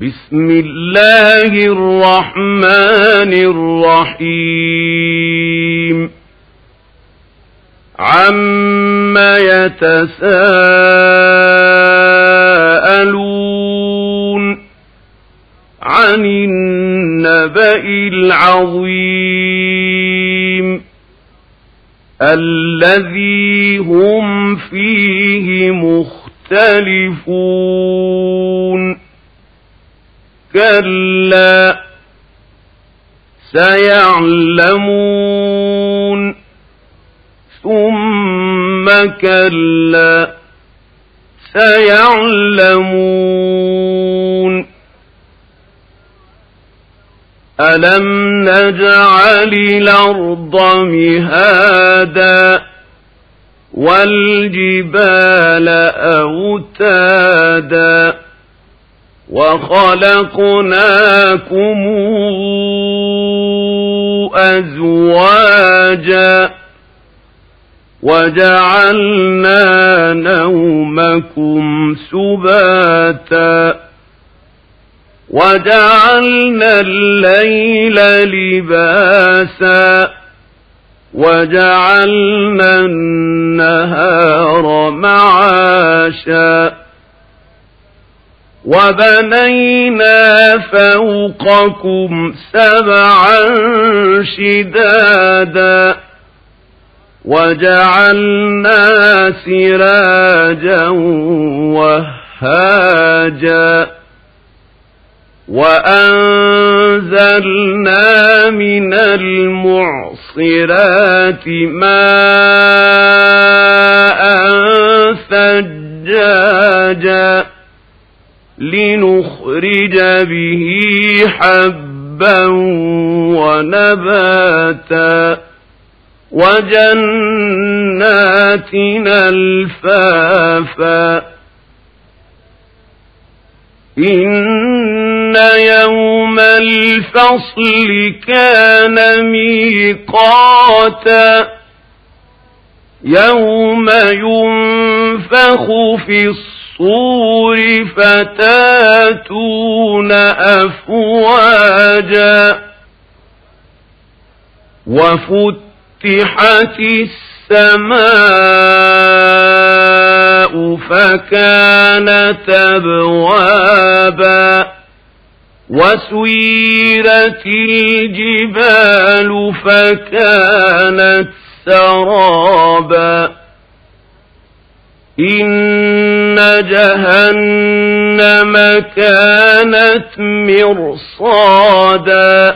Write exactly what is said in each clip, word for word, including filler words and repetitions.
بسم الله الرحمن الرحيم عَمَّ يتساءلون عن النبأ العظيم الذي هم فيه مختلفون كلا سيعلمون ثم كلا سيعلمون ألم نجعل الأرض مهادا والجبال أوتادا وخلقناكم أزواجا وجعلنا نومكم سباتا وجعلنا الليل لباسا وجعلنا النهار معاشا وبنينا فوقكم سبعا شدادا وجعلنا سراجا وهاجا وأنزلنا من المعصرات ماء ثجاجا لنخرج به حبا ونباتا وجنات ألفافا إن يوم الفصل كان ميقاتا يوم ينفخ في الصور فتاتون أفواجا وفتحت السماء فكانت أبوابا وسيرت الجبال فكانت سرابا إن جهنم كانت مرصادا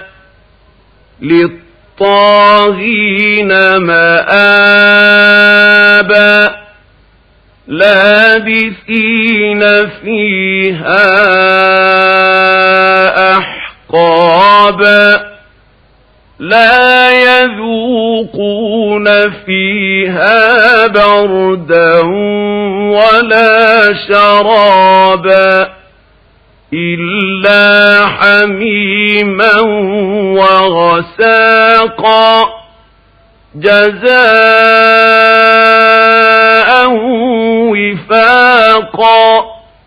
للطاغين مآبا لابثين فيها أحقابا لا يذوقون فيها بردا ولا شرابا إلا حميما وغساقا جزاء وفاقا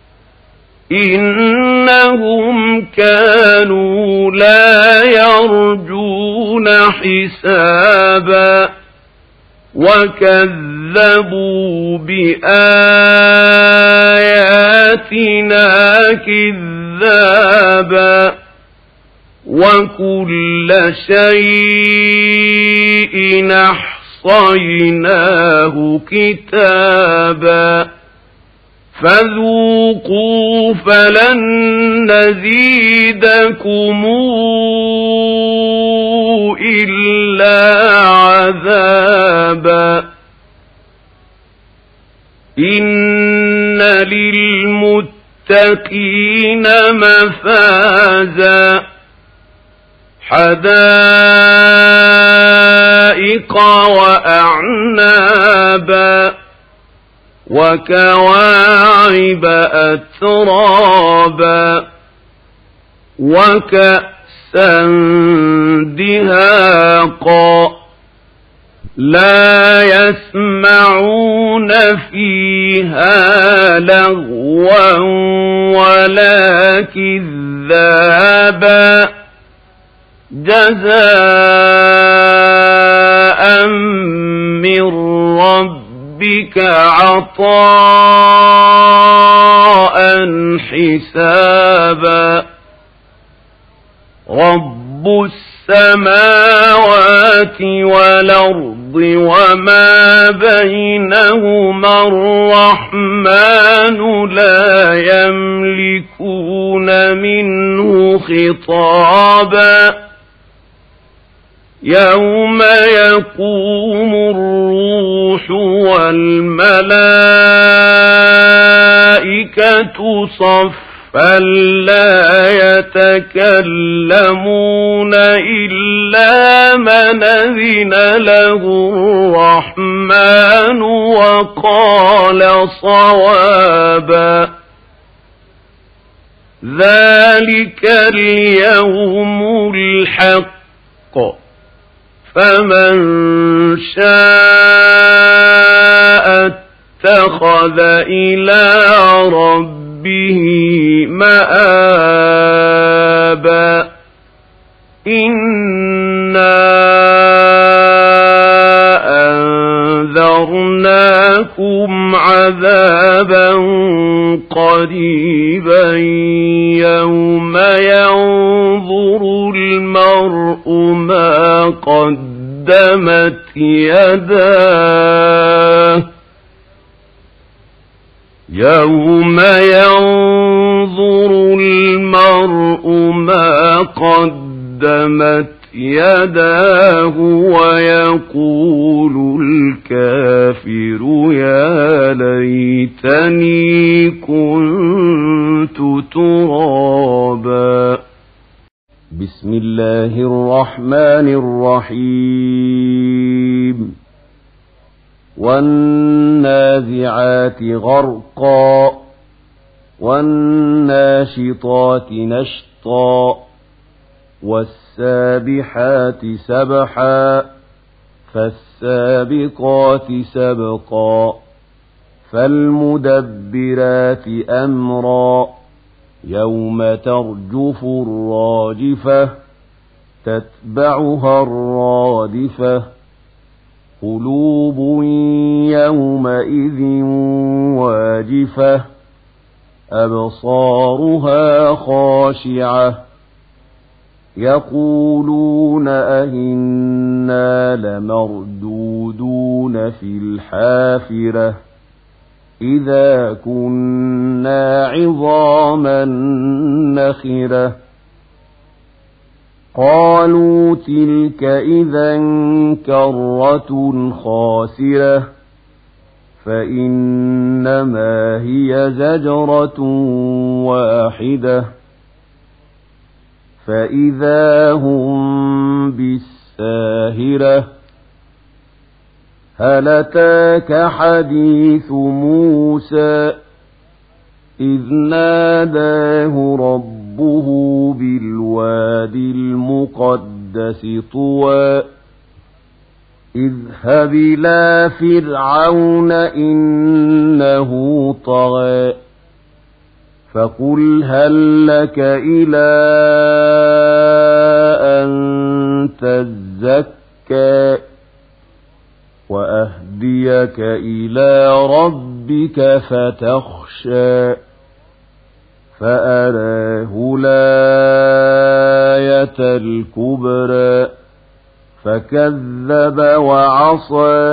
إنهم كانوا لا يرجون حسابا وكذبوا بآياتنا كذابا وكل شيء أحصيناه كتابا فذوقوا فلن نزيدكم إلا عذابا إن للمتقين مفازا حدائق وأعنابا وكواعب أترابا وكأسا دهاقا لا يسمعون فيها لغوا ولا كذابا جزاء من ربك عطاء حسابا رب السماوات والأرض وما بينهما الرحمن لا يملكون منه خطابا يوم يقوم الروح والملائكة صفا لا يتكلمون إلا من أذن له الرحمن وقال صوابا ذلك اليوم الحق فمن شاء اتخذ إلى ربه مآبا إنا أنذرناكم عذابا قريبا يوم ينظر المرء ما قدمت يداه يوم ينظر المرء ما قدمت يداه ويقول الكافر يا ليتني كنت ترابا بسم الله الرحمن الرحيم والنازعات غرقا والناشطات نشطا والسابحات سبحا فالسابقات سبقا فالمدبرات أمرا يوم ترجف الراجفة تتبعها الرادفة قلوب يومئذ واجفة أبصارها خاشعة يقولون أئنا لمردودون في الحافرة إذا كنا عظاما نخرة قالوا تلك إذا كرة خاسرة فإنما هي زجرة واحدة فإذا هم بالساهرة هل أتاك حديث موسى إذ ناداه ربه بالواد المقدس طوى اذهب إلى فرعون إنه طغى فقل هل لك إلى أن تزكى وأهديك إلى ربك فتخشى فأراه الآية الكبرى فكذب وعصى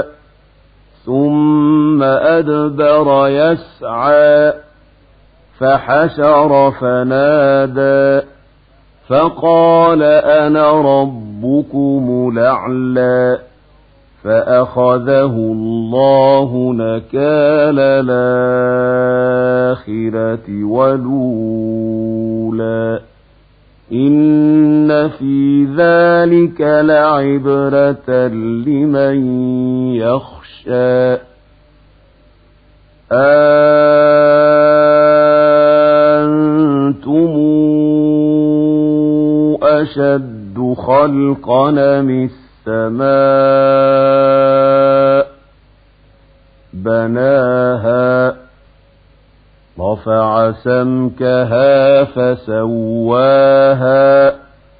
ثم أدبر يسعى فحشر فنادى فقال أنا ربكم الأعلى فأخذه الله نكال الآخرة والأولى إن في ذلك لعبرة لمن يخشى أنتم أشد خلقا من السماء بناها رفع ورفع سمكها فسواها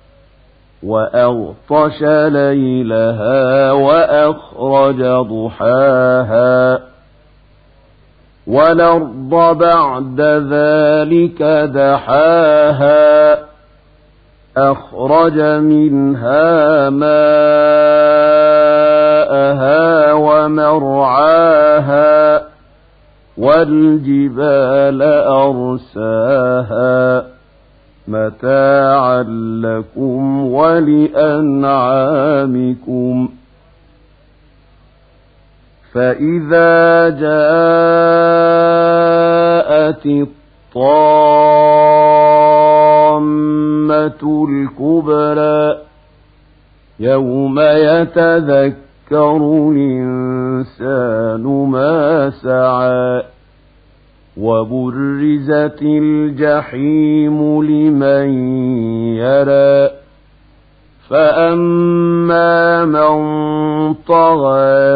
وأغطش ليلها وأخرج ضحاها والأرض بعد ذلك دحاها أخرج منها ماءها ومرعاها والجبال أرساها متاعا لكم ولأنعامكم فإذا جاءت الطامة الكبرى يوم يتذكر الإنسان ما سعى وبرزت الجحيم لمن يرى فأما من طغى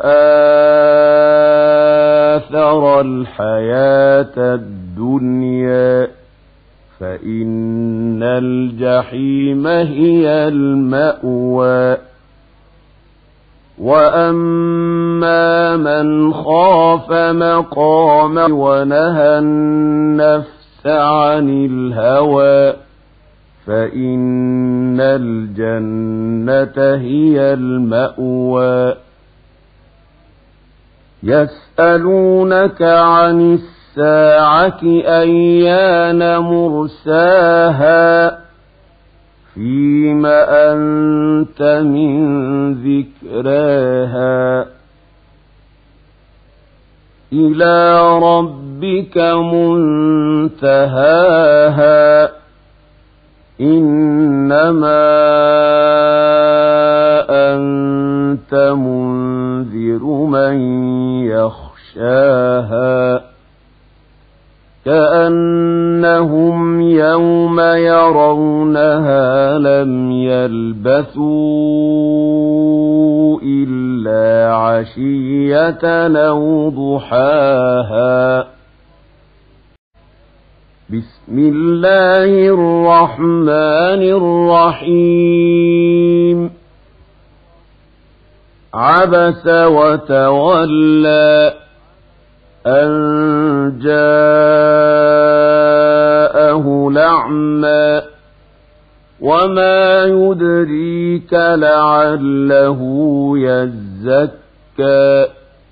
وآثر الحياة الدنيا فإن الجحيم هي المأوى وأما من خاف مقام ونهى النفس عن الهوى فإن الجنة هي المأوى يسألونك عن الساعة أيان مرساها فيم أنت من ذكراها إلى ربك منتهاها إنما أنت منذر من يخشاها كأنهم يوم يرونها لم يلبثوا إلا عشية أو ضحاها بسم الله الرحمن الرحيم عبس وتولى أن جاءه الأعمى وما يدريك لعله يزكى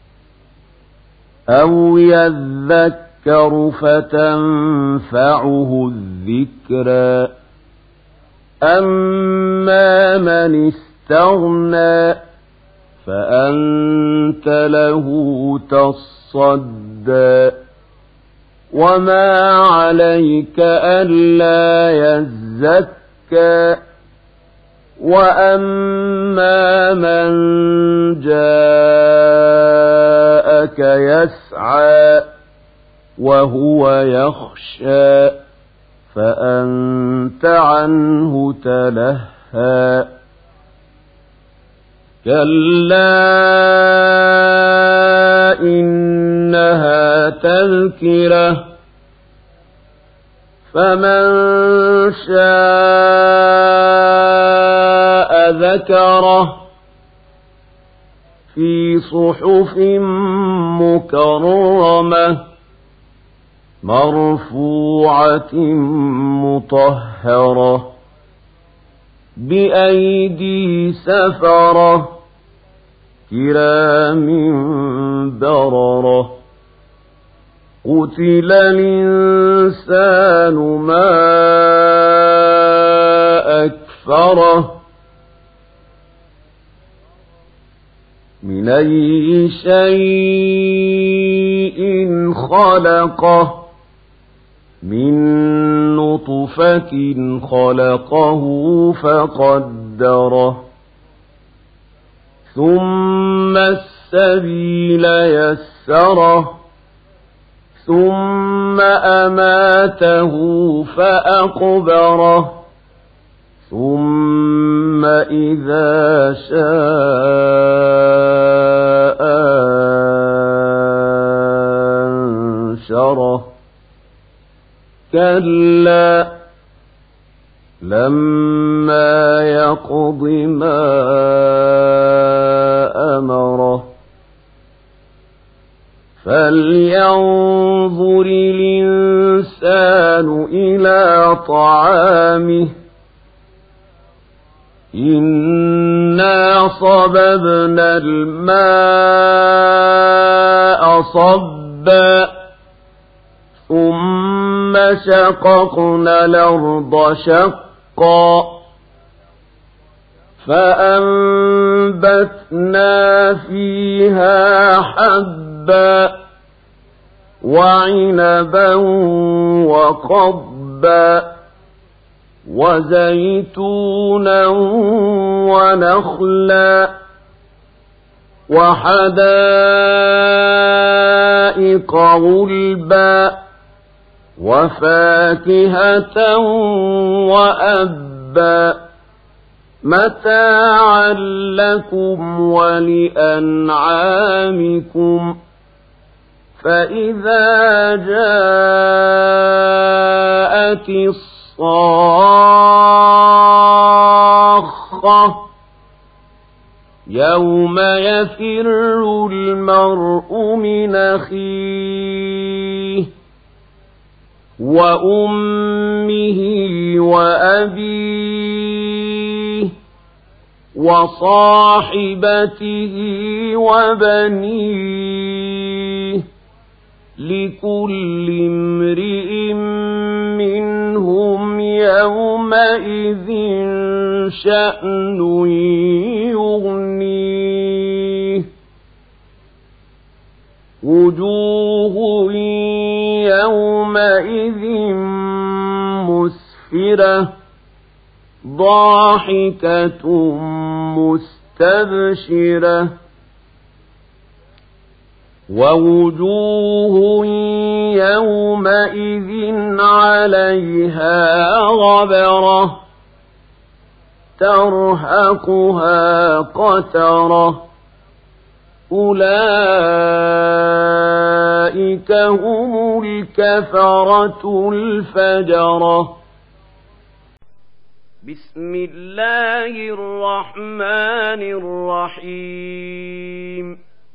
أو يذكر فتنفعه الذكرى أما من استغنى فأنت له تصدى وما عليك ألا يزكى وأما من جاءك يسعى وهو يخشى فأنت عنه تلهى كلا إنها تذكرة فمن شاء ذكره في صحف مكرمة مرفوعة مطهرة بأيدي سفرة كرام بررة قتل الإنسان ما أكفره من أي شيء خلقه من نطفة خلقه فقدره ثم السبيل يسره ثم أماته فأقبره ثم إذا شاء أنشره كلا لما يقض ما أمره فلينظر الإنسان إلى طعامه إنا صببنا الماء صبا ثم شققنا الأرض شقا فأنبتنا فيها حبا وعنبا وقضبا وزيتونا ونخلا وحدائق غلبا وفاكهة وأبا متاعا لكم ولأنعامكم فإذا جاءت الصاخة يوم يفر المرء من أخيه وأمه وأبيه وصاحبته وبنيه لكل امرئ منهم يومئذ شأن يغنيه وجوه يومئذ مسفرة ضاحكة مستبشرة ووجوه يومئذ عليها غبرة ترهقها قترة أولئك هم الكفرة الفجرة. بسم الله الرحمن الرحيم.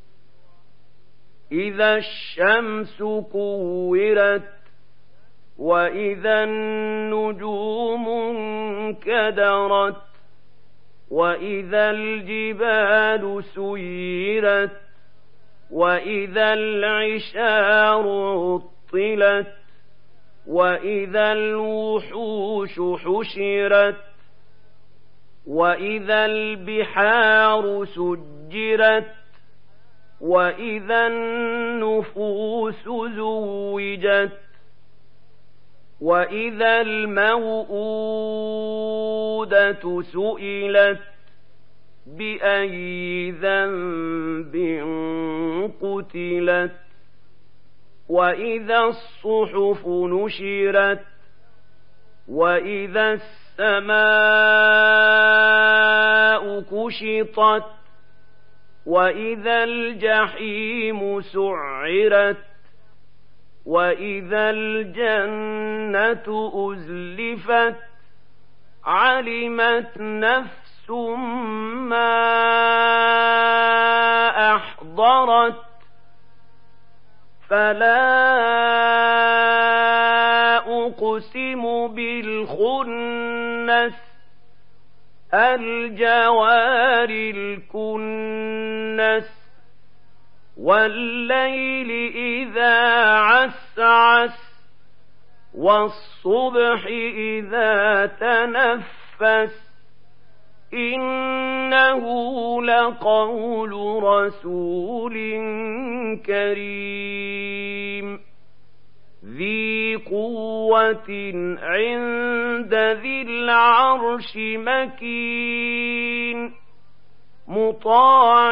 إذا الشمس كورت وإذا النجوم انكدرت وإذا الجبال سيرت وإذا العشار عطلت وإذا الوحوش حشرت وإذا البحار سجرت وإذا النفوس زوجت وإذا الموءودة سئلت بأي ذنب قتلت وإذا الصحف نشرت وإذا السماء كشطت وإذا الجحيم سعرت وإذا الجنة أزلفت علمت نفس ما أحضرت فلا أقسم بالخنس الجوار الكنس والليل إذا عسعس والصبح إذا تنفس إنه لقول رسول كريم ذي قوة عند ذي العرش مكين مطاع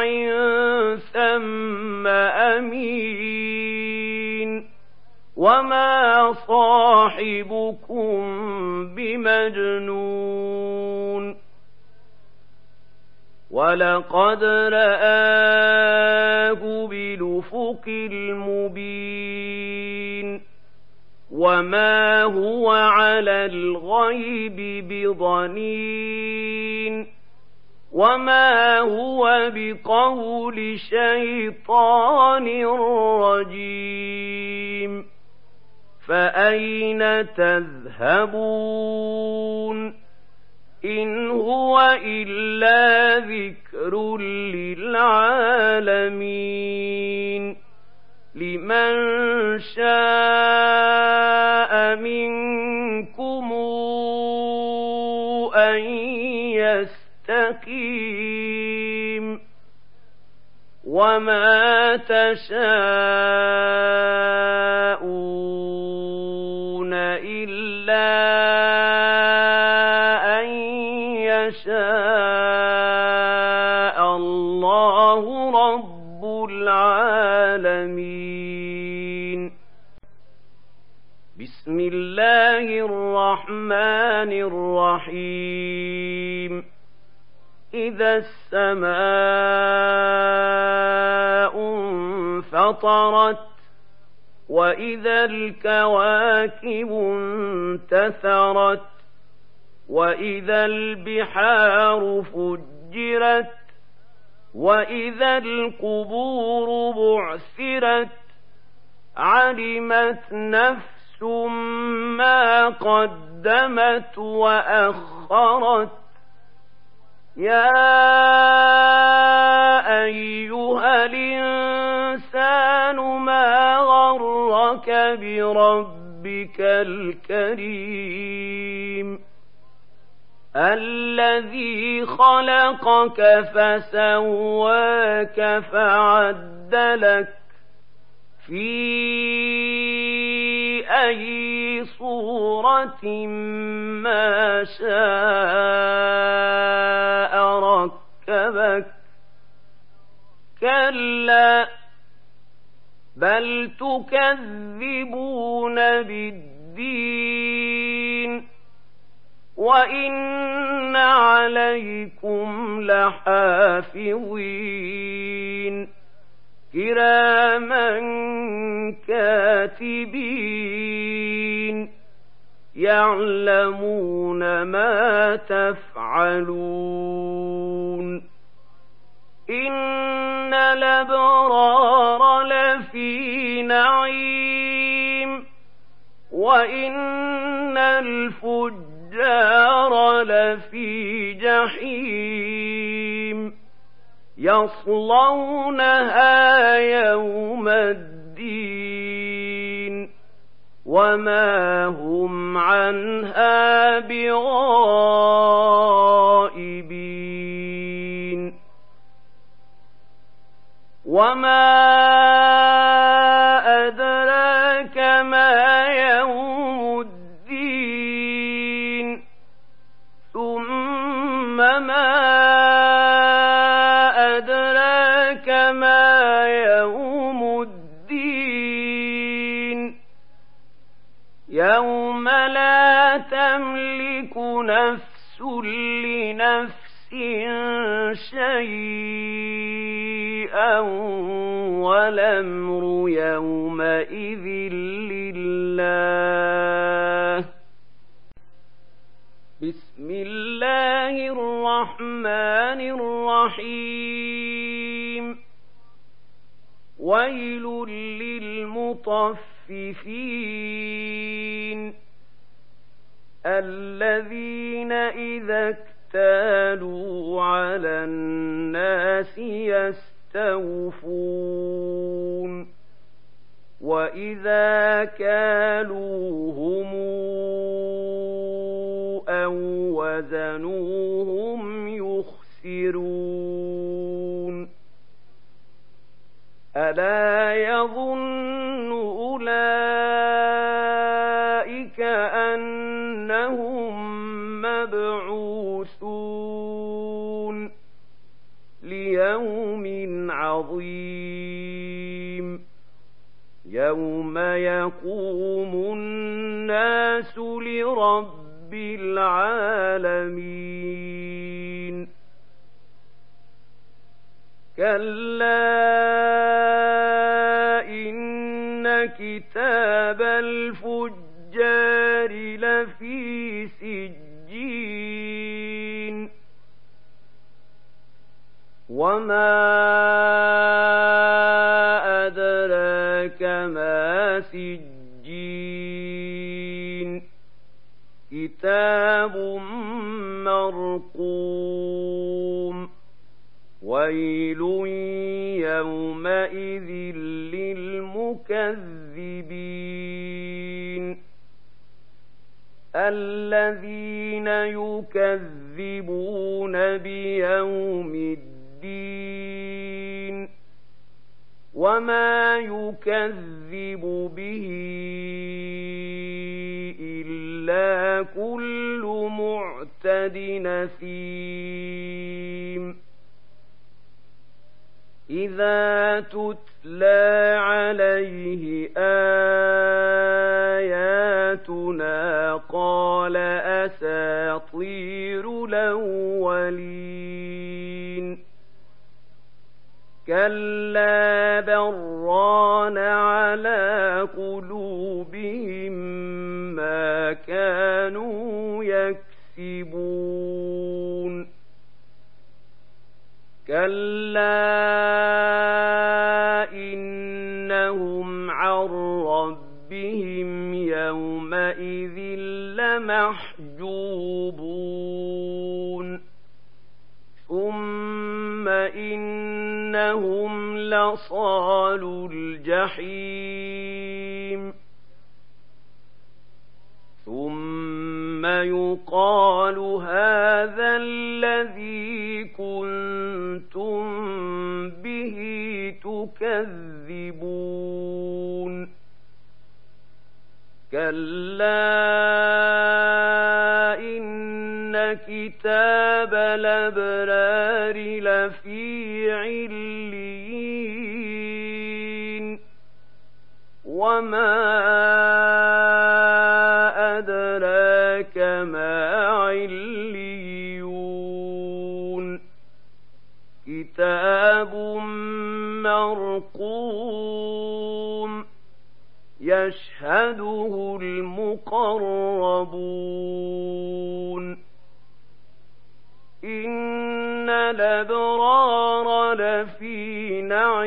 ثم أمين وما صاحبكم بمجنون ولقد رآه بالأفق المبين وما هو على الغيب بضنين وما هو بقول شيطان رجيم فأين تذهبون إن هو إلا ذكر للعالمين لمن شاء منكم أن يستقيم وما تشاءون إلا أن يشاء الله رب العالمين بسم الله الرحمن الرحيم إذا السماء انفطرت وإذا الكواكب انتثرت وإذا البحار فجرت وإذا القبور بعثرت علمت نفس ما قدمت وأخرت يا أيها الإنسان ما غرك بربك الكريم الذي خلقك فسواك فعدلك في أي صورة ما شاء ركبك كلا بل تكذبون بالدين وإن عليكم لحافظين كراما كاتبين يعلمون ما تفعلون إن الأبرار لفي نعيم وإن الفجار لفي جحيم يصلونها يوم الدين وما هم عنها بغائبين وما أدراك ما يوم الدين ثم ما أدراك ما يوم الدين يوم لا تملك نفس لنفس شيئا والأمر يومئذ لله بسم الله الرحمن الرحيم ويل للمطففين الذين إذا اكتالوا على الناس يستوفون وإذا كالوهم أو وزنوهم يخسرون ألا يظن أولئك أنهم مبعوثون ليوم عظيم يوم يقوم الناس لرب العالمين كلا إن كتاب الفجر وما أدراك ما سجين كتاب مرقوم ويل يومئذ للمكذبين الذين يكذبون بيوم الدين وما يكذب به إلا كل معتد نثيم إذا تتلى عليه آياتنا قال أساطير الأولين كلا بران على قلوبهم ما كانوا يكسبون كلا إنهم عن ربهم يومئذ لمحجوبون ثم إنهم لصالو الجحيم ثم يقال هذا الذي كنتم به تكذبون كلا إن كتاب الأبرار لفي عليين وما أدراك ما عليون كتاب مرقوم يشهده المقربون إن الأبرار لفي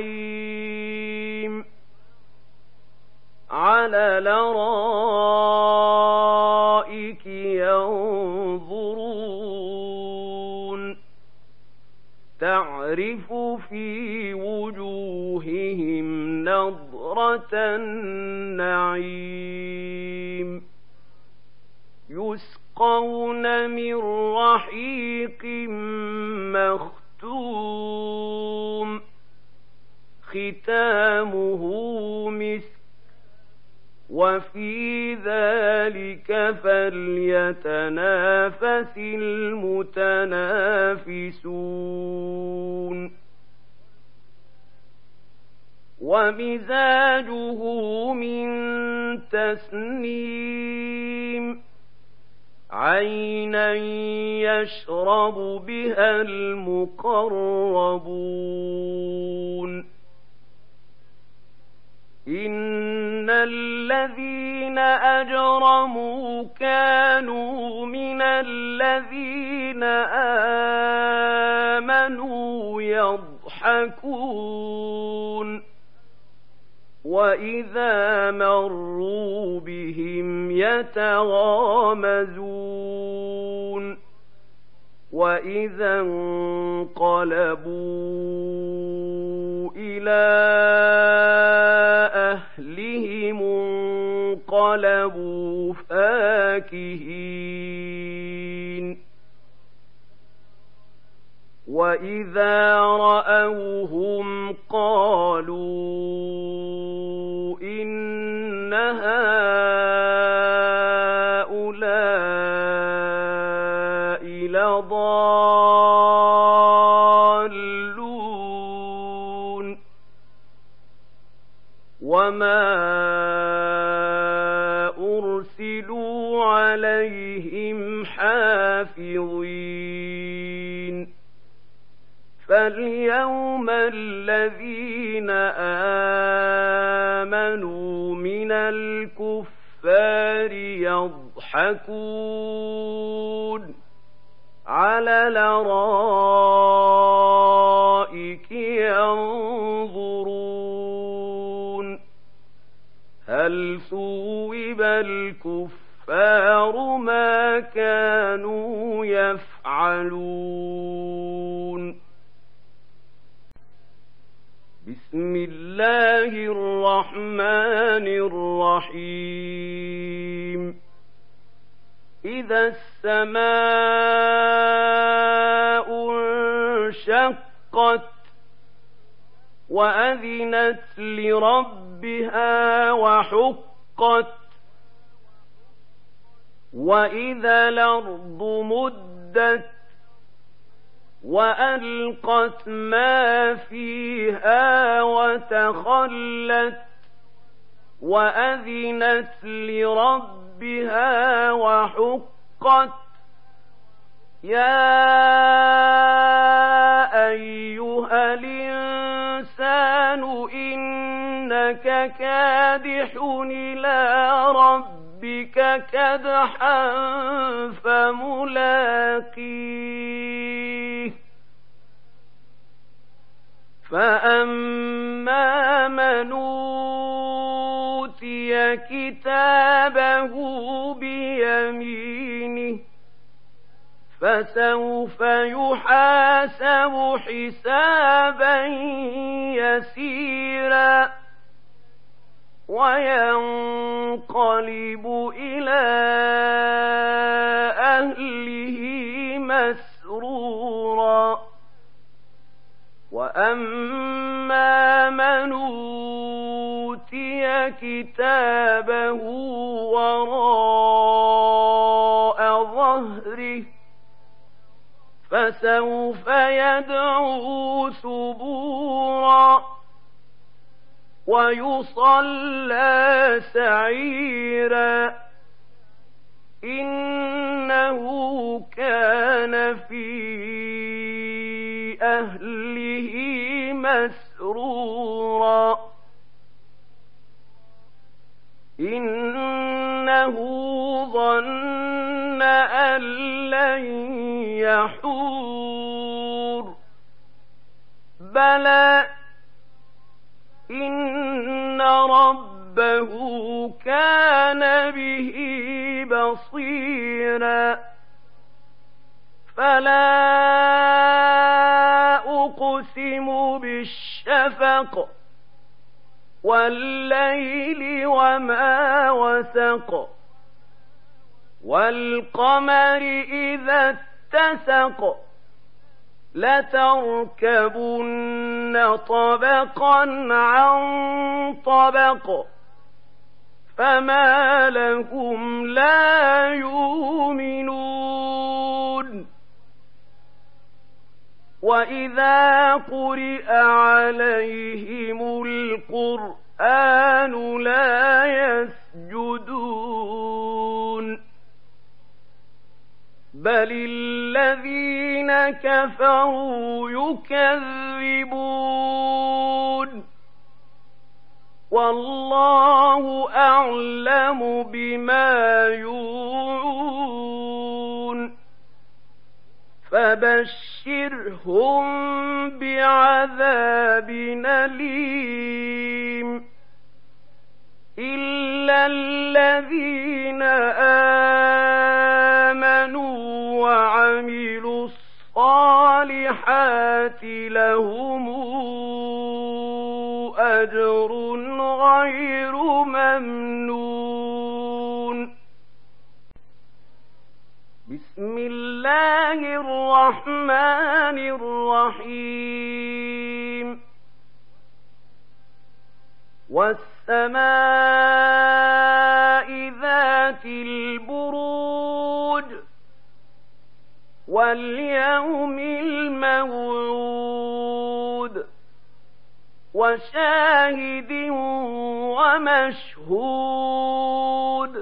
نعيم على الأرائك ينظرون تعرف في وجوههم نضرة النعيم يسقون من رحيق مختوم ختامه مسك وفي ذلك فليتنافس المتنافسون ومزاجه من تسنيم عينا يشرب بها المقربون إن الذين أجرموا كانوا من الذين آمنوا يضحكون وإذا مروا بهم يتغامزون وإذا انقلبوا إلى أهلهم انقلبوا فاكهين وإذا رأوهم قالوا إن هؤلاء لضالون وما أرسلوا عليهم حافظين فاليوم الذين آمنوا من الكفار يضحكون على الأرائك الكفار ما كانوا يفعلون. بسم الله الرحمن الرحيم. إذا السماء انشقت وأذنت لربها وحقت وإذا الأرض مدت وألقت ما فيها وتخلت وأذنت لربها وحقت. يا أيها الإنسان إنك كادح إلى ربك كدحا فملاقيه. فأما من أوتي كتابه بيمينه فسوف يحاسب حسابا يسيرا وينقلب إلى أهله مسرورا. وأما من أوتي كتابه وراء ظهره فسوف يدعو ثبورا ويصلى سعيرا إنه كان في أهله مسرورا. إنه ظن أن لن يحور بلى إن ربه كان به بصيرا. فلا أقسم بالشفق والليل وما وسق والقمر إذا اتسق لتركبن طبقا عن طبق فما لهم لا يؤمنون. وإذا قرئ عليهم القرآن لا يسجدون بل الذين كفروا يكذبون والله أعلم بما يوعون. فبشرهم بعذاب أليم إلا الذين آمنوا وعملوا الصالحات لهم أجر غير ممنون. بسم الله الرحمن الرحيم. والسماء ذات البروج واليوم الموعود وشاهد ومشهود.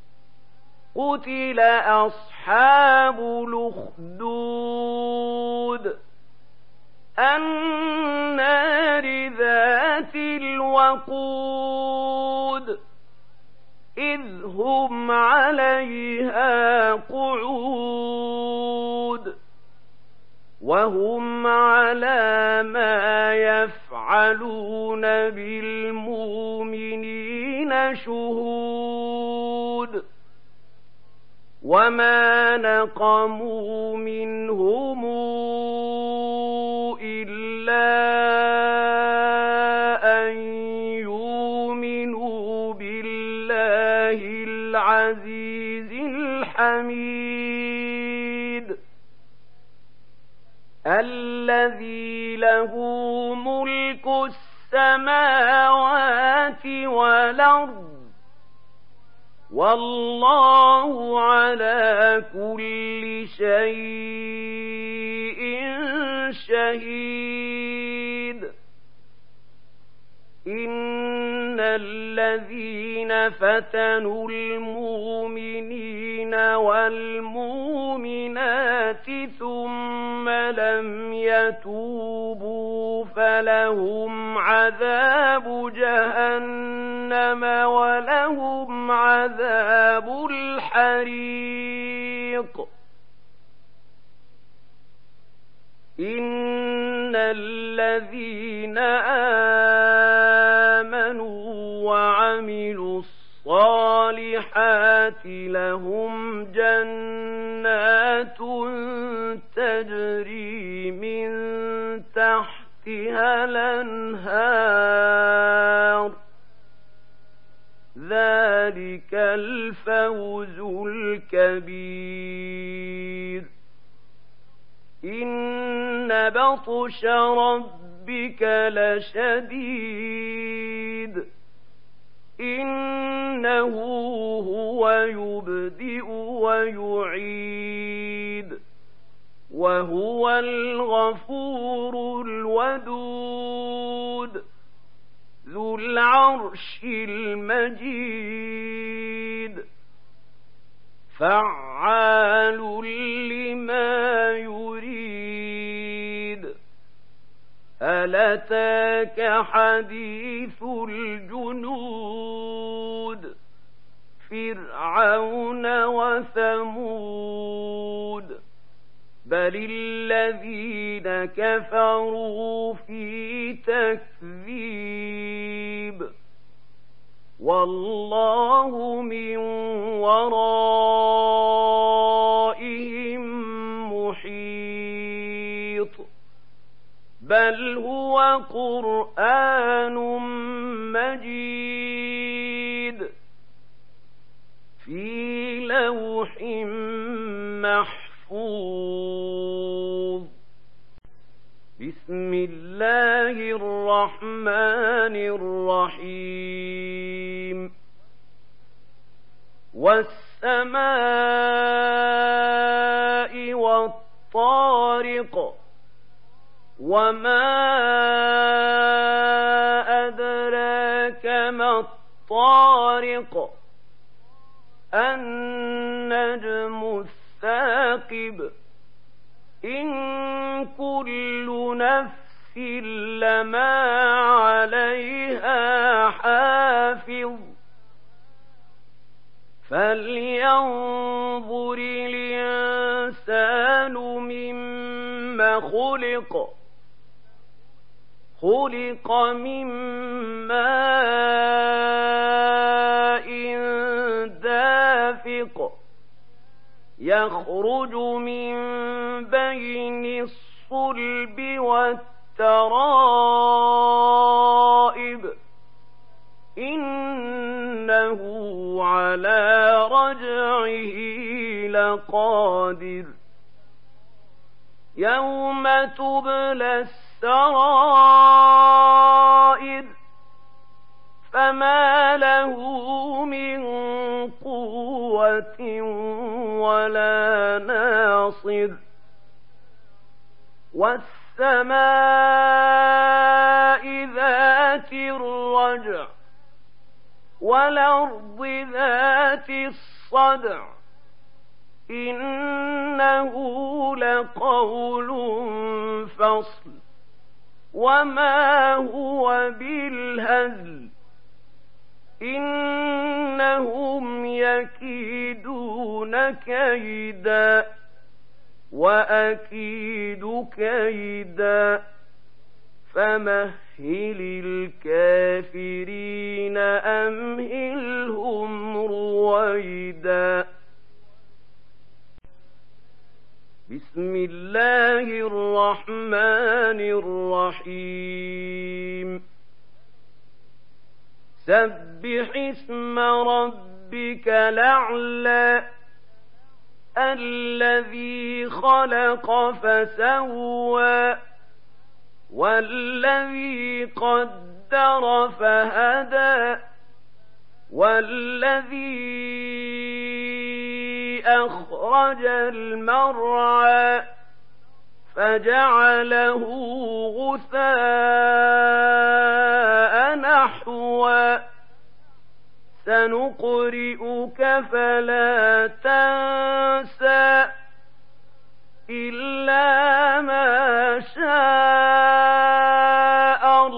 قتل أصحاب الأخدود النار ذات الوقود إذ هم عليها قعود وهم على ما يفعلون بالمؤمنين شهود. وما نقموا منهم إلا أن يؤمنوا بالله العزيز الحميد الذي له ملك السماوات والأرض والله على كل شيء شهيد إن الذين فتنوا المؤمنين والمؤمنات ثم لم يتوبوا فلهم عذاب جهنم ولهم عذاب الحريق إن الذين آمنوا وعملوا الصالحات لهم جنات تجري من تحتها الأنهار ذلك الفوز الكبير إن بطش ربك لشديد إنه هو يبدئ ويعيد وهو الغفور الودود ذو العرش المجيد فعال لما يريد هل أتاك حديث الجنود فرعون وثمود بل الذين كفروا في تكذيب والله من ورائهم محيط بل هو قرآن مجيد في لوح محفوظ بسم الله الرحمن الرحيم والسماء والطارق وما أدراك ما الطارق النجم الثاقب إن كل نفس لما عليها حافظ فلينظر الإنسان مما خلق خلق من ماء دافق يخرج من بين الصلب والترائب إنه على رجعه لقادر يوم تبلى السرائر فما له من قوة ولا ناصر والسماء ذات الرجع والأرض ذات الصدع إنه لقول فصل وما هو بالهزل إنهم يكيدون كيدا وأكيد كيدا فمهل الكافرين أمهلهم رويدا بسم الله الرحمن الرحيم سبح اسم ربك الأعلى الذي خلق فسوى والذي قدر فهدى والذي أخرج المرعى فجعله غثاء نحوا سنقرئك فلا تنسى إلا ما شاء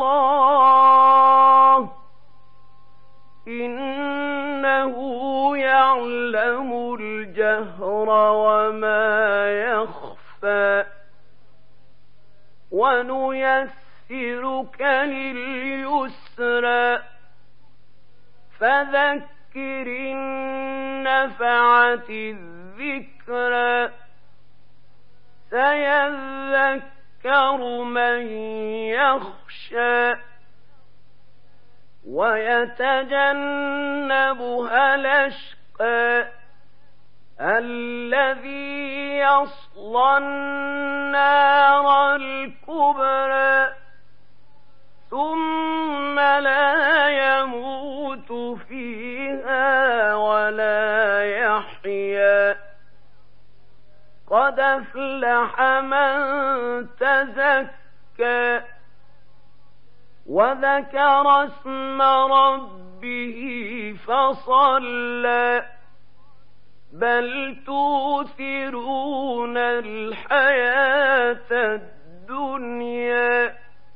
الله إنه يعلم الجهر وما يخفى ونيسرك لليسرى فذكر إن نفعت الذكرى سيذكر من يخشى ويتجنبها الأشقى الذي يصلى النار الكبرى ثم لا يموت فيها ولا يحيا قد أفلح من تزكى وذكر اسم ربه فصلى بل توثرون الحياة الدنيا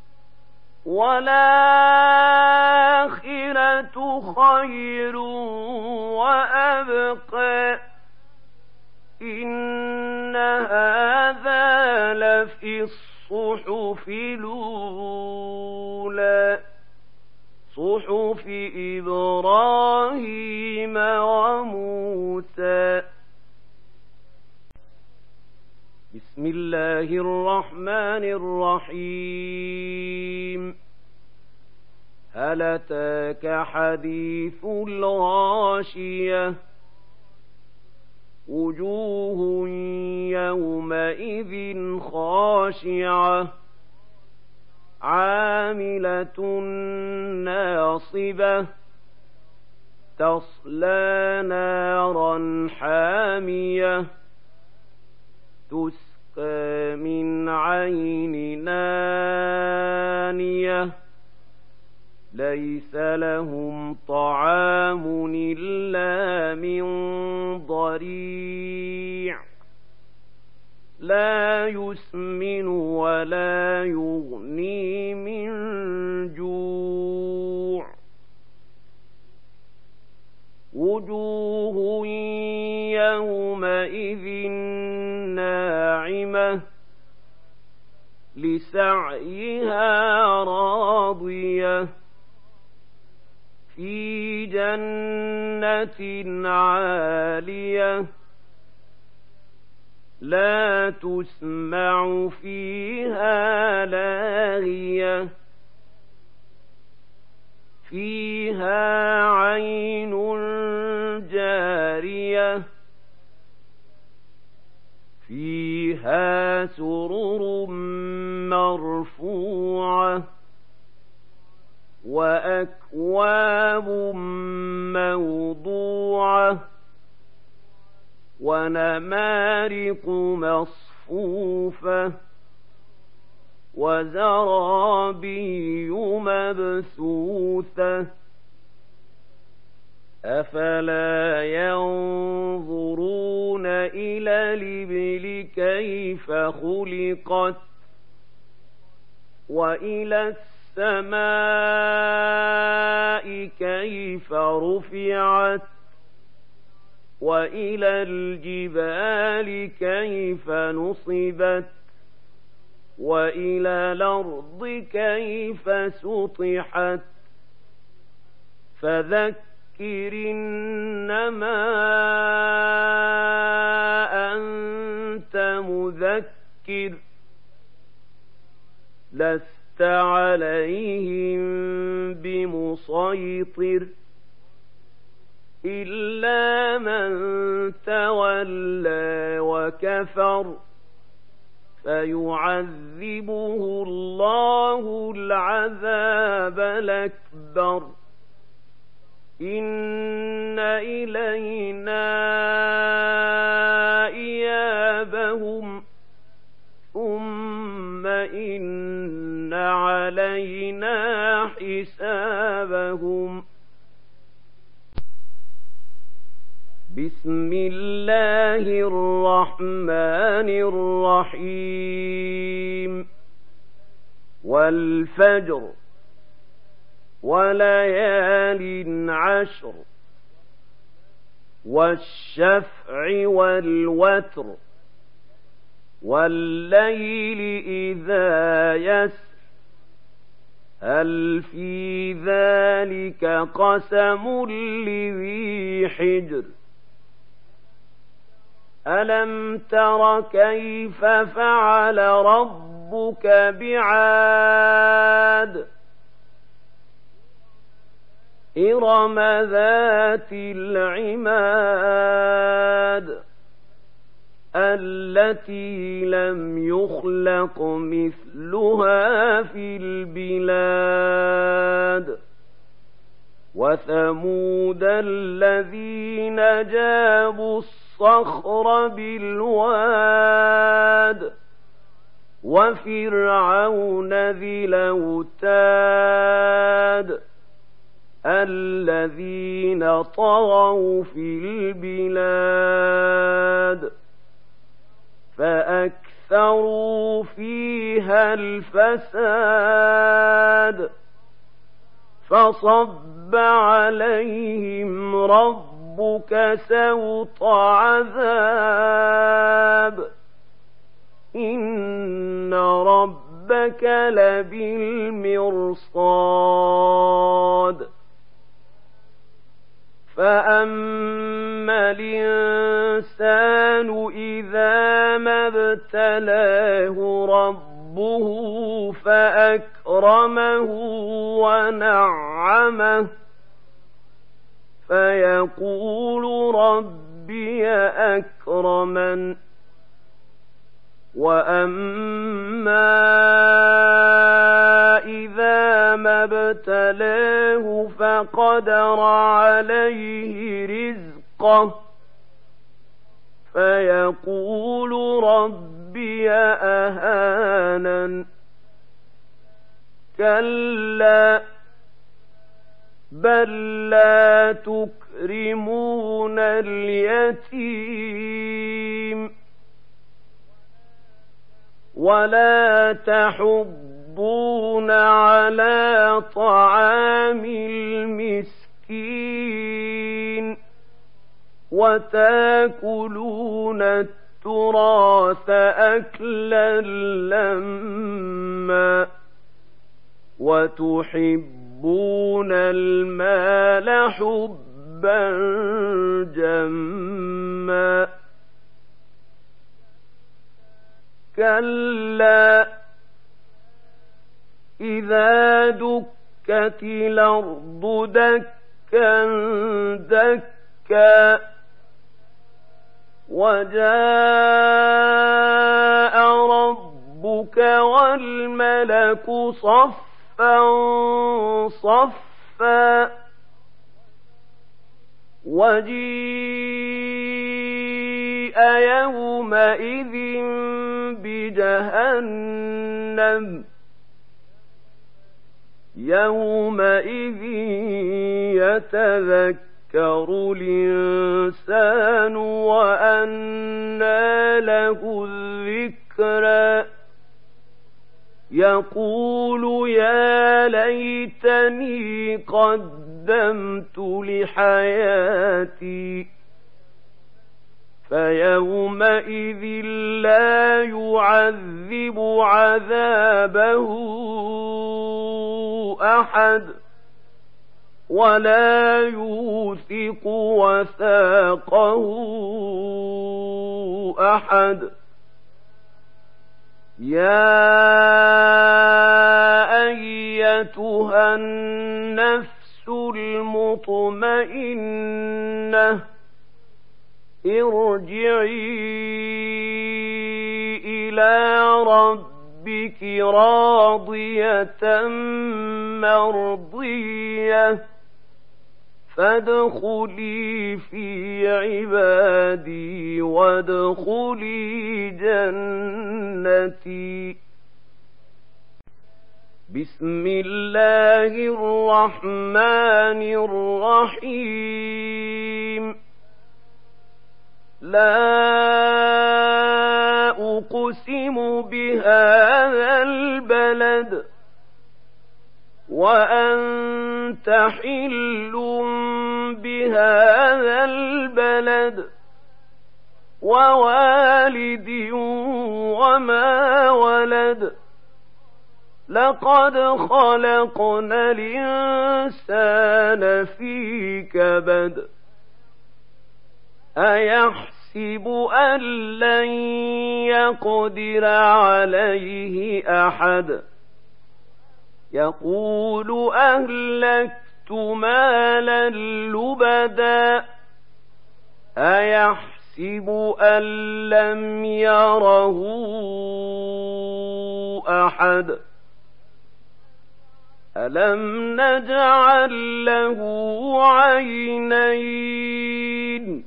والآخرة خير وأبقى إن هذا لفي الصحف الأولى صحف إبراهيم وموسى بسم الله الرحمن الرحيم هل أتاك حديث الغاشية وجوه يومئذ خاشعة عاملة ناصبة تصلى نارا حامية تسقى من عين نانية ليس لهم طعام إلا من ضريع لا يسمن ولا يغني من جوع وجوه يومئذ ناعمة لسعيها راضية في جنة عالية لا تسمع فيها لاغية فيها عين جارية فيها سرر مرفوعة وأكواب موضوعة ونمارق مصفوفة وزرابي مبثوثة أفلا ينظرون إلى الإبل كيف خلقت وإلى السماء كيف رفعت وإلى الجبال كيف نصبت وإلى الأرض كيف سطحت فذكر إنما أنت فذكر لست عليهم بمسيطر إلا من تولى وكفر فيعذبه الله العذاب الأكبر إن إلينا إيابهم ثم إن علينا حسابهم. بسم الله الرحمن الرحيم. والفجر وليال عشر والشفع والوتر والليل إذا يسر هل في ذلك قسم لذي حجر ألم تر كيف فعل ربك بعاد إرم ذات العماد التي لم يخلق مثلها في البلاد وثمود الذين جابوا الصخر بالواد وفرعون ذي الأوتاد الذين طغوا في البلاد فأكثروا فيها الفساد فصب عليهم ربك سوط عذاب إن ربك لبالمرصاد فأما الإنسان إذا ما ابتلاه ربه فأكرمه ونعمه فيقول ربي أكرمن وأما إذا ما ابتلاه فقدر عليه رزقه فيقول ربي أهانن كلا بل لا تكرمون اليتيم ولا تحضون على طعام المسكين وتاكلون التراث أكلا لما وتحبون المال حبا جما كلا إذا دكت الأرض دكا دكا وجاء ربك والملك صفا صفا وجيء يومئذ بجهنم يومئذ يتذكر الإنسان وأنى له الذكرى يقول يا ليتني قدمت لحياتي فيومئذ لا يعذب عذابه أحد ولا يوثق وثاقه أحد يَا أَيَّتُهَا النَّفْسُ الْمُطْمَئِنَّةُ ارْجِعِي إِلَىٰ رَبِّكِ رَاضِيَةً مَّرْضِيَّةً فَادْخُلِي فِي عِبَادِي وَادْخُلِي جَنَّتِي. بسم الله الرحمن الرحيم. لا أقسم بهذا البلد وأنت حل بهذا البلد ووالد وما ولد لقد خلقنا الإنسان في كبد أيحسب أن لن يقدر عليه أحد يقول أهلكت مالا لبدا أيحسب أن لم يره أحد ألم نجعل له عينين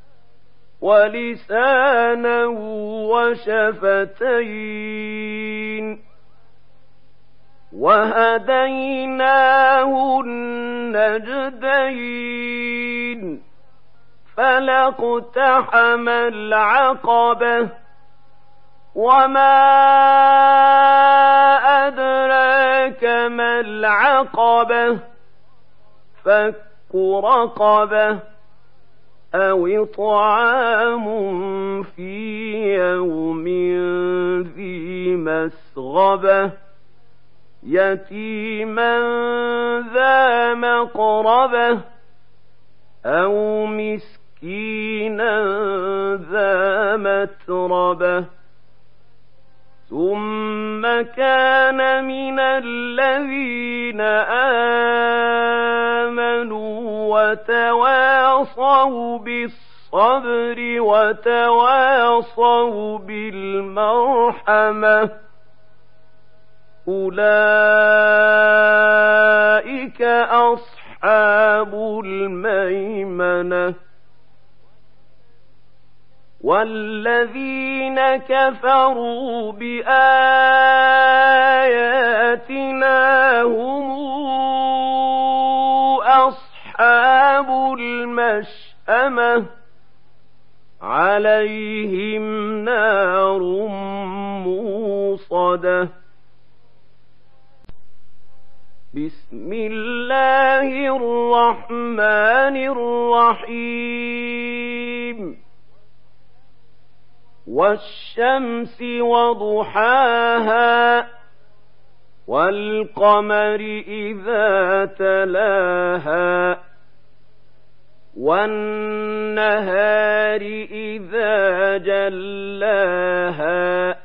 ولسانا وشفتين وهديناه النجدين فلاقتحم العقبة وما أدراك ما العقبة فك رقبة أو إطعام في يوم ذي مسغبة يتيما ذا مقربة أو مسكينا ذا متربة ثم كان من الذين آمنوا وتواصوا بالصبر وتواصوا بالمرحمة أولئك أصحاب الميمنة والذين كفروا بآياتنا هم أصحاب المشأمة عليهم نار موصدة. بسم الله الرحمن الرحيم. والشمس وضحاها والقمر إذا تلاها والنهار إذا جلاها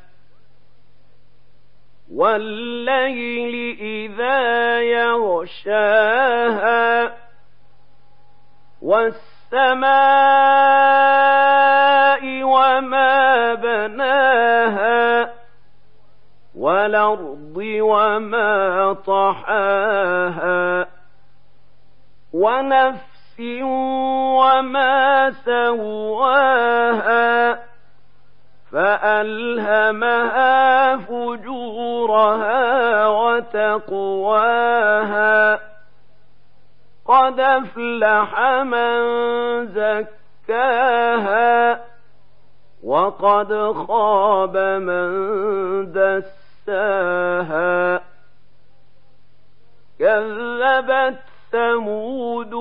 والليل إذا يغشاها والسماء وما بناها والأرض وما طحاها ونفس وما سواها فألهمها فجورها وتقواها قد أفلح من زكاها وقد خاب من دساها كذبت ثمود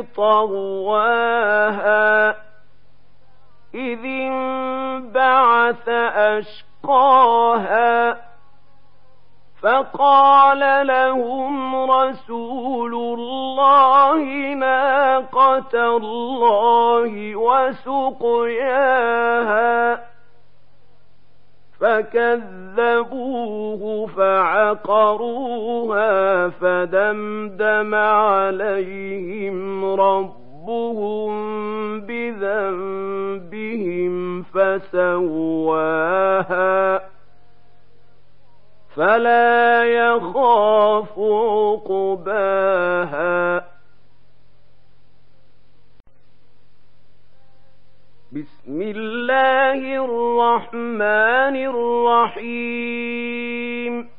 بطغواها إذ انبعث أشقاها فقال لهم رسول الله ناقة الله وسقياها فكذبوه فعقروها فدمدم عليهم ربهم بذنبهم فسواها فلا يخاف عقباها. بسم الله الرحمن الرحيم.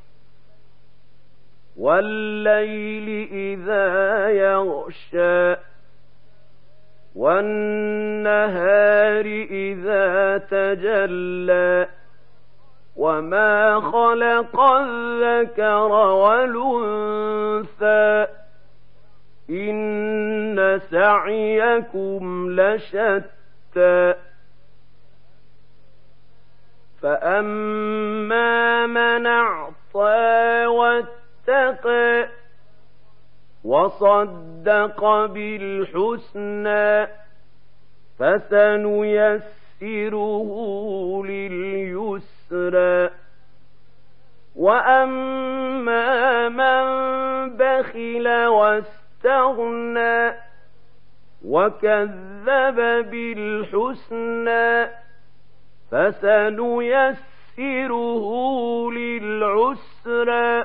والليل إذا يغشى والنهار إذا تجلى وما خلق الذكر والأنثى إن سعيكم لشتى فأما من أعطى واتقى وصدق بالحسنى فسنيسره لليسرى وأما من بخل واستغنى وكذب بالحسنى فسنيسره للعسرى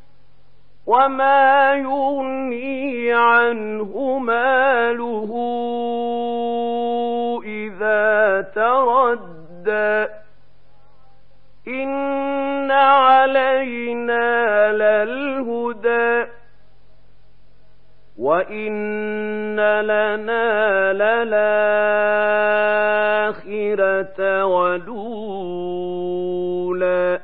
وما يغني عنه ماله إذا تردى إن علينا للهدى وإن لنا للآخرة والأولى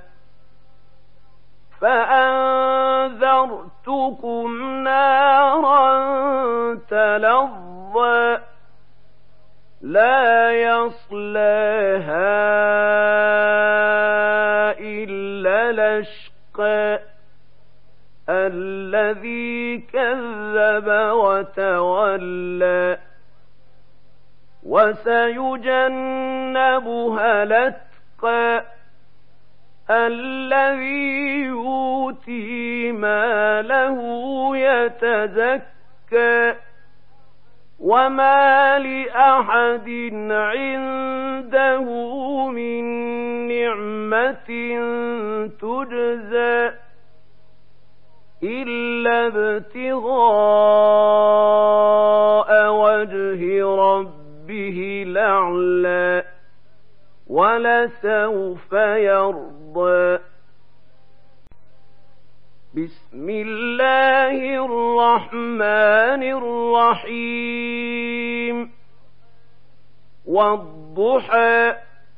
فأنذرتكم نارا تلظى لا يصلاها إلا الأشقى الذي كذب وتولى وسيجنبها الأتقى الذي يؤتي ماله يتزكى وما لأحد عنده من نعمة تجزى إلا ابتغاء وجه ربه الأعلى ولسوف يرضى. بسم الله الرحمن الرحيم. والضحى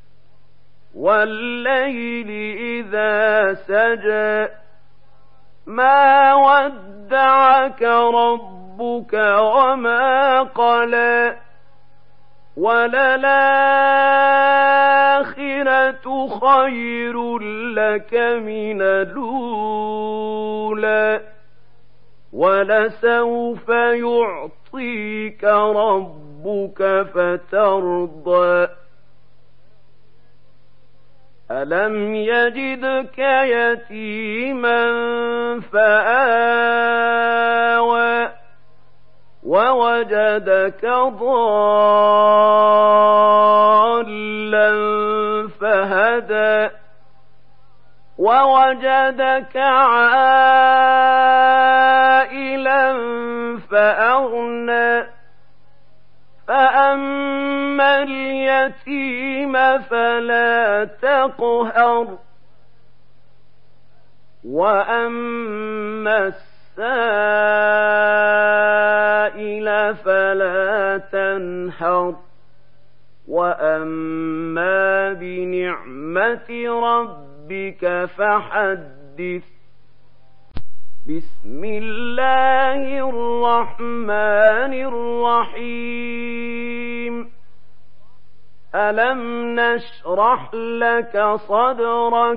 والليل إذا سجى ما ودعك ربك وما قلى وللآخرة خير لك من الأولى ولسوف يعطيك ربك فترضى ألم يجدك يتيما فآوى ووجدك ضالا فهدى ووجدك عائلا فأغنى فأما اليتيم فلا تقهر وأما السائل فلا تنهر وأما بنعمة ربك فحدث. بسم الله الرحمن الرحيم. ألم نشرح لك صدرك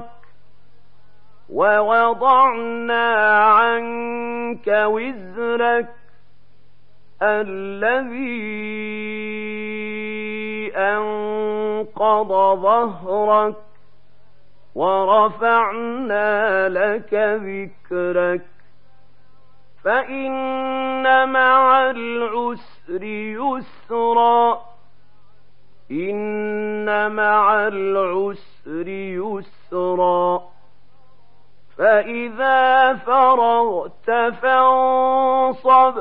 ووضعنا عنك وزرك الذي أنقض ظهرك ورفعنا لك ذكرك فإن مع العسر يسرا إن مع العسر يسرا فإذا فرغت فانصب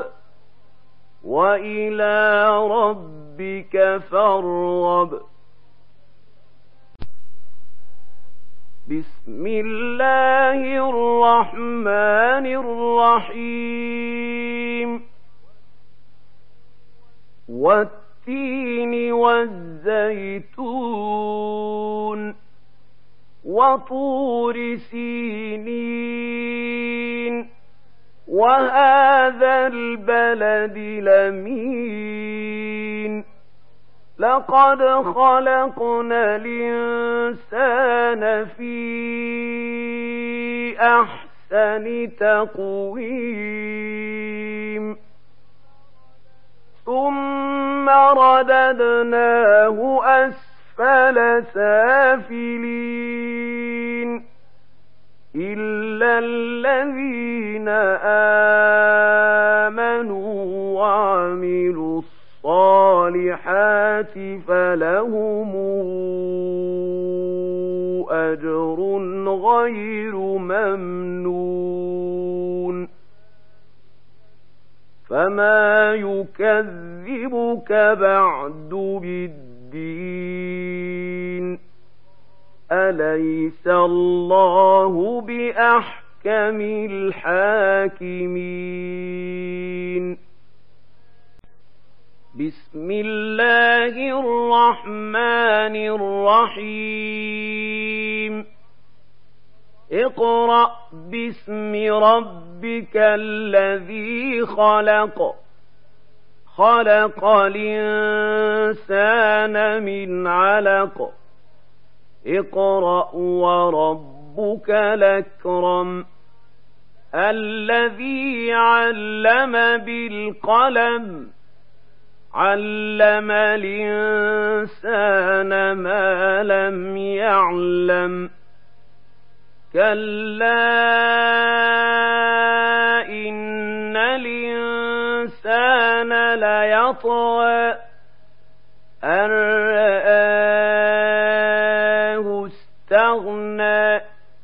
وإلى ربك فارغب. بسم الله الرحمن الرحيم. والتين والزيتون وطور سينين وهذا البلد الأمين لقد خلقنا الإنسان في أحسن تقويم ثم رددناه أسفل سافلين إلا الذين آمنوا وعملوا الصالحات فلهم أجر غير ممنون. فما يكذبك بعد بالدين أليس الله بأحكم الحاكمين. بسم الله الرحمن الرحيم. اقرأ باسم ربك الذي خلق خلق الإنسان من علق اقرأ وربك الأكرم الذي علم بالقلم علم الإنسان ما لم يعلم كلا إن الإنسان ليطغى أن رآه استغنى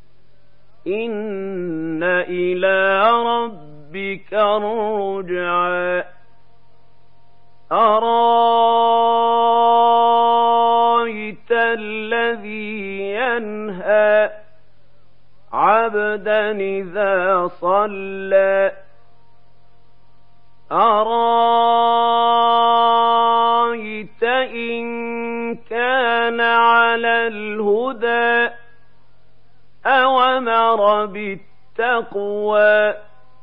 إن إلى ربك الرجعى أرايت الذي ينهى عبدا إذا صلى أرايت إن كان على الهدى أوامر بالتقوى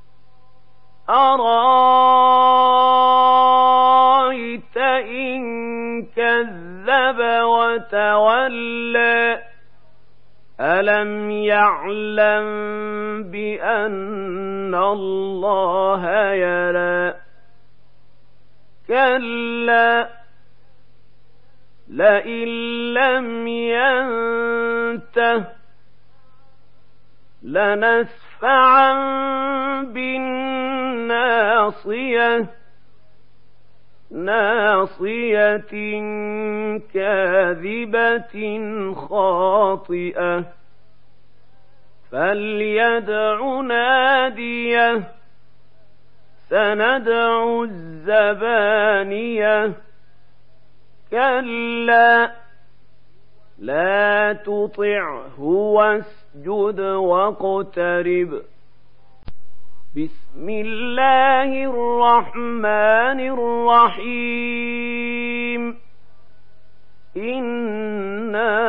أرايت إن كذب وتولى ألم يعلم بأن الله يرى كلا لئن لم ينته لنسفعا بالناصية ناصية كاذبة خاطئة فليدع ناديه سندع الزبانية كلا لا تطعه واسجد واقترب. بسم الله الرحمن الرحيم. إنا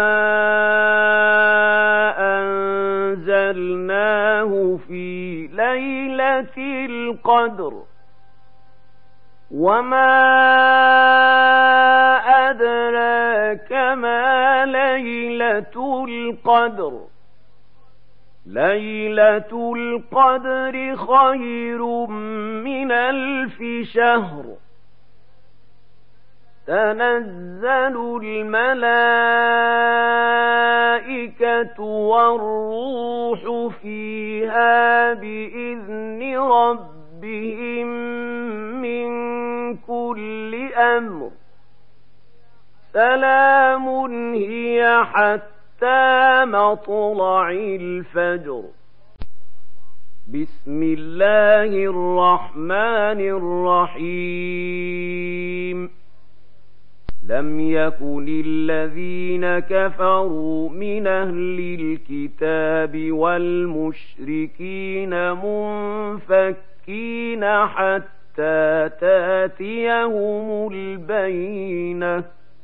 أنزلناه في ليلة القدر وما أدراك ما ليلة القدر ليلة القدر خير من ألف شهر تنزل الملائكة الملائكة والروح فيها بإذن ربهم من كل أمر سلام هي حتى مطلع الفجر. بسم الله الرحمن الرحيم. لم يكن الذين كفروا من أهل الكتاب والمشركين منفكين حتى تأتيهم البينة.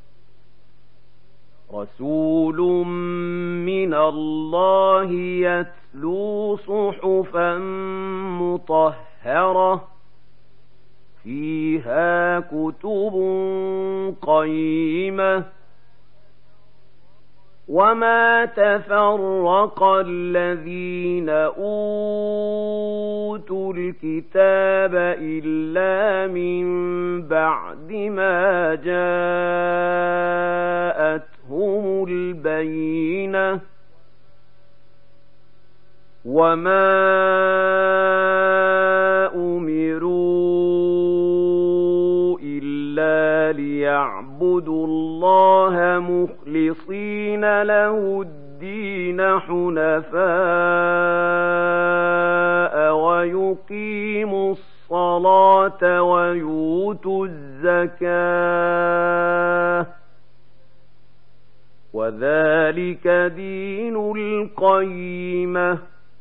رسول من الله يتلو صحفا مطهرة فيها كتب قيمة. وما تفرق الذين أوتوا الكتاب إلا من بعد ما جاءتهم البينة. وما أمروا إلا ليعبدوا الله مخلصين له الدين حنفاء ويقيموا الصلاة ويؤتوا الزكاة وذلك دين القيمة.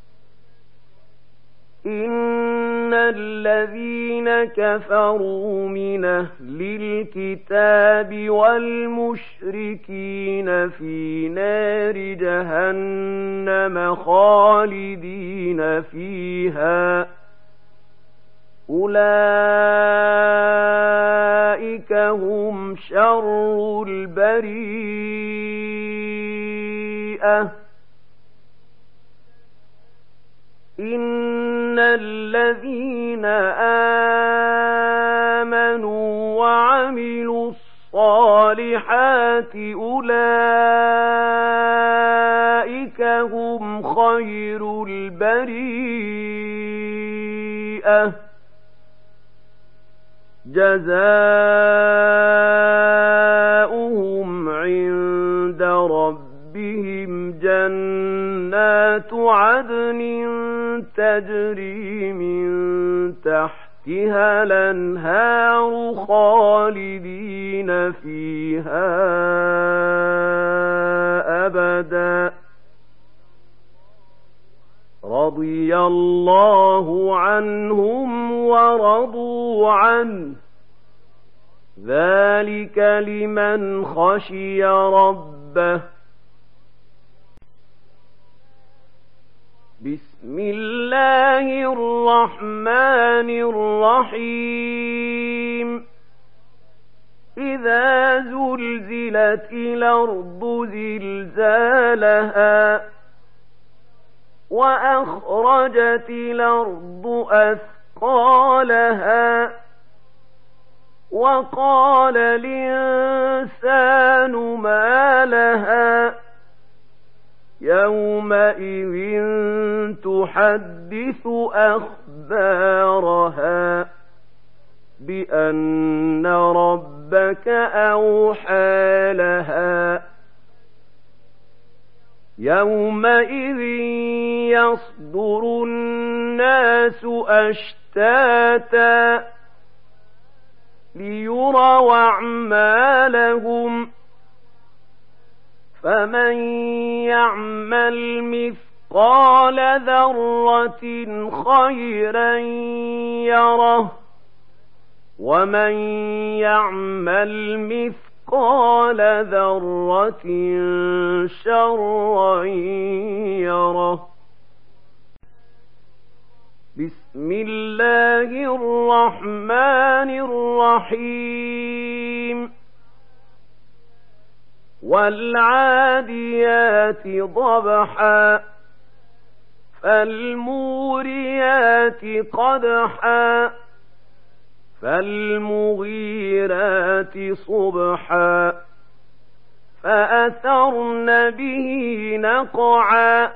إن الذين كفروا من أهل الكتاب والمشركين في نار جهنم خالدين فيها أولئك هم شر البريئة. إن الذين آمنوا وعملوا الصالحات أولئك هم خير البريئة. جزاؤهم عند ربهم جنات عدن تجري من تحتها الأنهار خالدين فيها أبدا. رضي الله عنهم ورضوا عنه ذلك لمن خشي ربه. بسم الله الرحمن الرحيم. إذا زلزلت الأرض زلزالها وأخرجت الأرض أثقالها وقال الإنسان ما لها يومئذ تحدث أخبارها بأن ربك أوحى لها. يومئذ يصدر الناس أشتاتا ليروا أعمالهم فمن يعمل مثقال ذرة خيرا يره ومن يعمل مثقال ذرة شرا يره. بسم الله الرحمن الرحيم. والعاديات ضبحا فالموريات قدحا فالمغيرات صبحا فأثرن به نقعا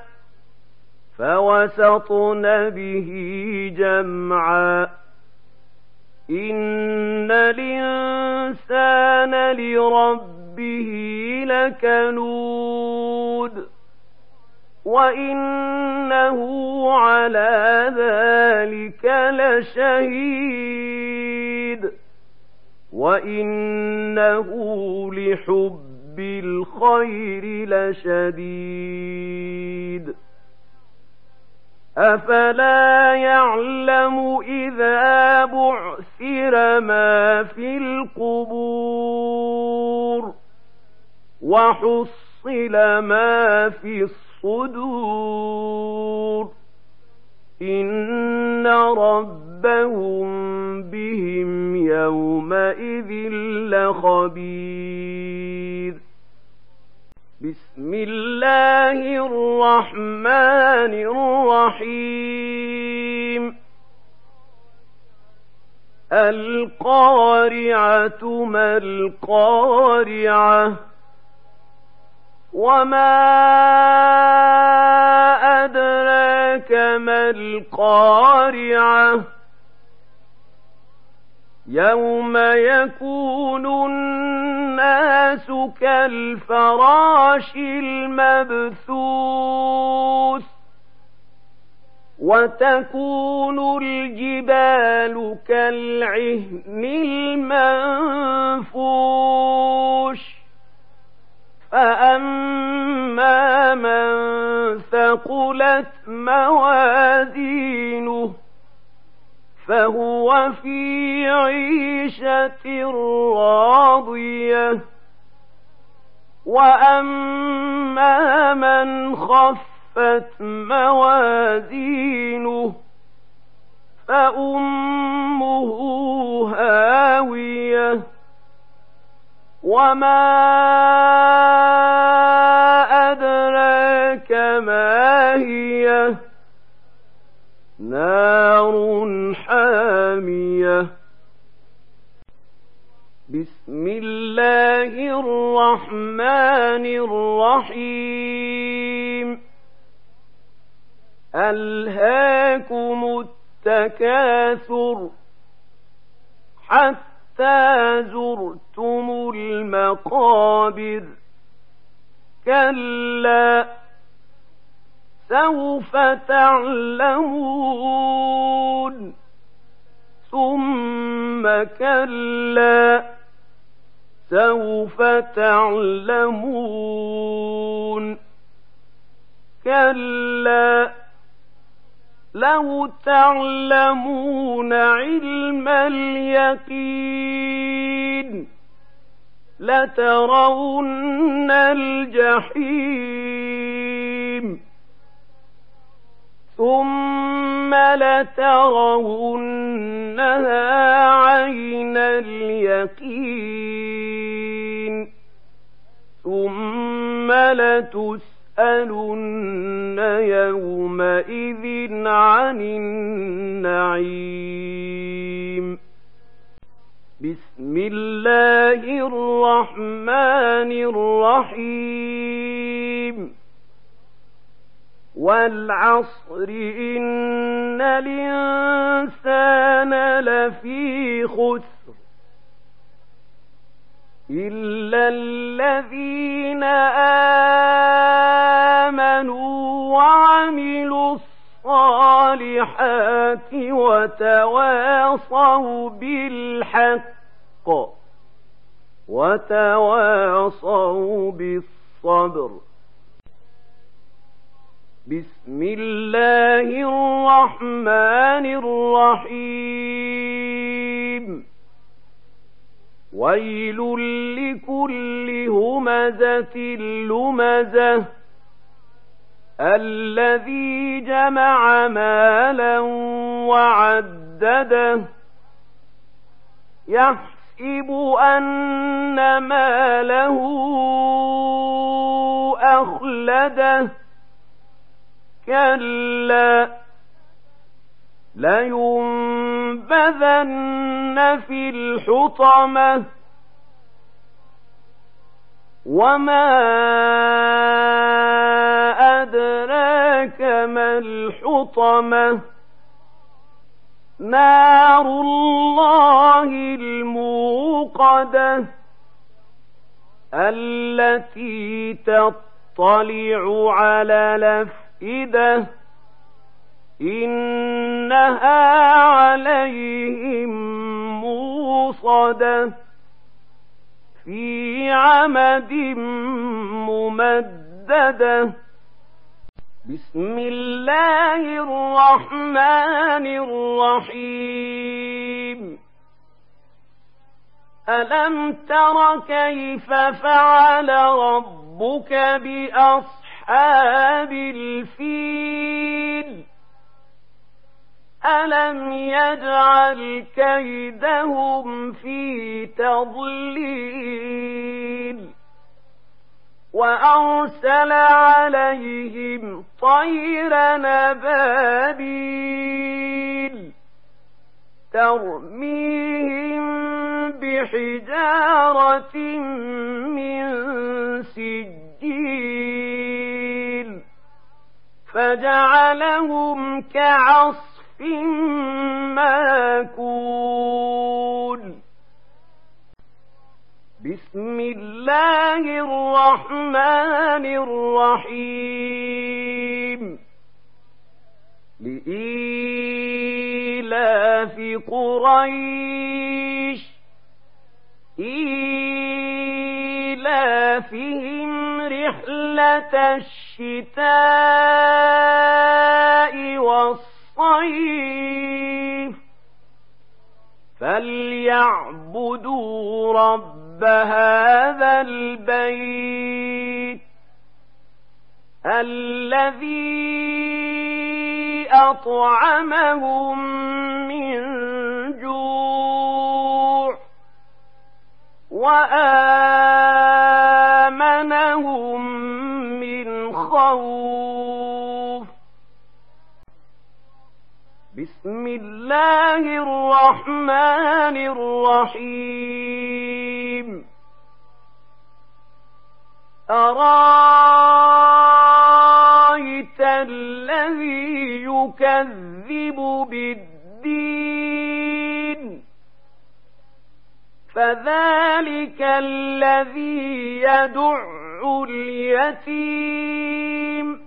فوسطن به جمعا إن الإنسان لربه لكنود وإنه على ذلك لشهيد وإنه لحب الخير لشديد أفلا يعلم إذا بعثر ما في القبور وحصل ما في الصدور إن ربهم بهم يومئذ لخبير بسم الله الرحمن الرحيم القارعة ما القارعة وما أدراك ما القارعة يوم يكون الناس كالفراش المبثوث وتكون الجبال كالعهن المنفوش فأما من ثقلت موازينه فهو في عيشة راضية وأما من خفت موازينه فأمه هاوية وما أدراك ما هي نار حامية بسم الله الرحمن الرحيم ألهاكم التكاثر حتى زرتم المقابر كلا سوف تعلمون ثم كلا سوف تعلمون كلا لو تعلمون علم اليقين لترون الجحيم ثم لترونها عين اليقين ثم لتسألن يومئذ عن النعيم بسم الله الرحمن الرحيم والعصر إن الإنسان لفي خسر إلا الذين آمنوا وعملوا الصالحات وتواصوا بالحق وتواصوا بالصبر بسم الله الرحمن الرحيم ويل لكل همزة لمزة الذي جمع مالا وعدده يحسب أن ماله أخلده كلا لينبذن في الحطمة وما أدراك ما الحطمة نار الله الموقدة التي تطلع على الأفئدة إنها عليهم موصدة في عمد ممددة بسم الله الرحمن الرحيم ألم تر كيف فعل ربك بأصحاب الفيل ألم يجعل كيدهم في تضليل وأرسل عليهم طيرا أبابيل ترميهم بحجارة من سجيل فجعلهم كعصف ماكول بسم الله الرحمن الرحيم لإيلاف قريش إيلافهم رحلة الشتاء والصيف فليعبدوا رب هذا البيت الذي أطعمهم من جوع وآمنهم من خوف بسم الله الرحمن الرحيم أرأيت الذي يكذب بالدين فذلك الذي يدع اليتيم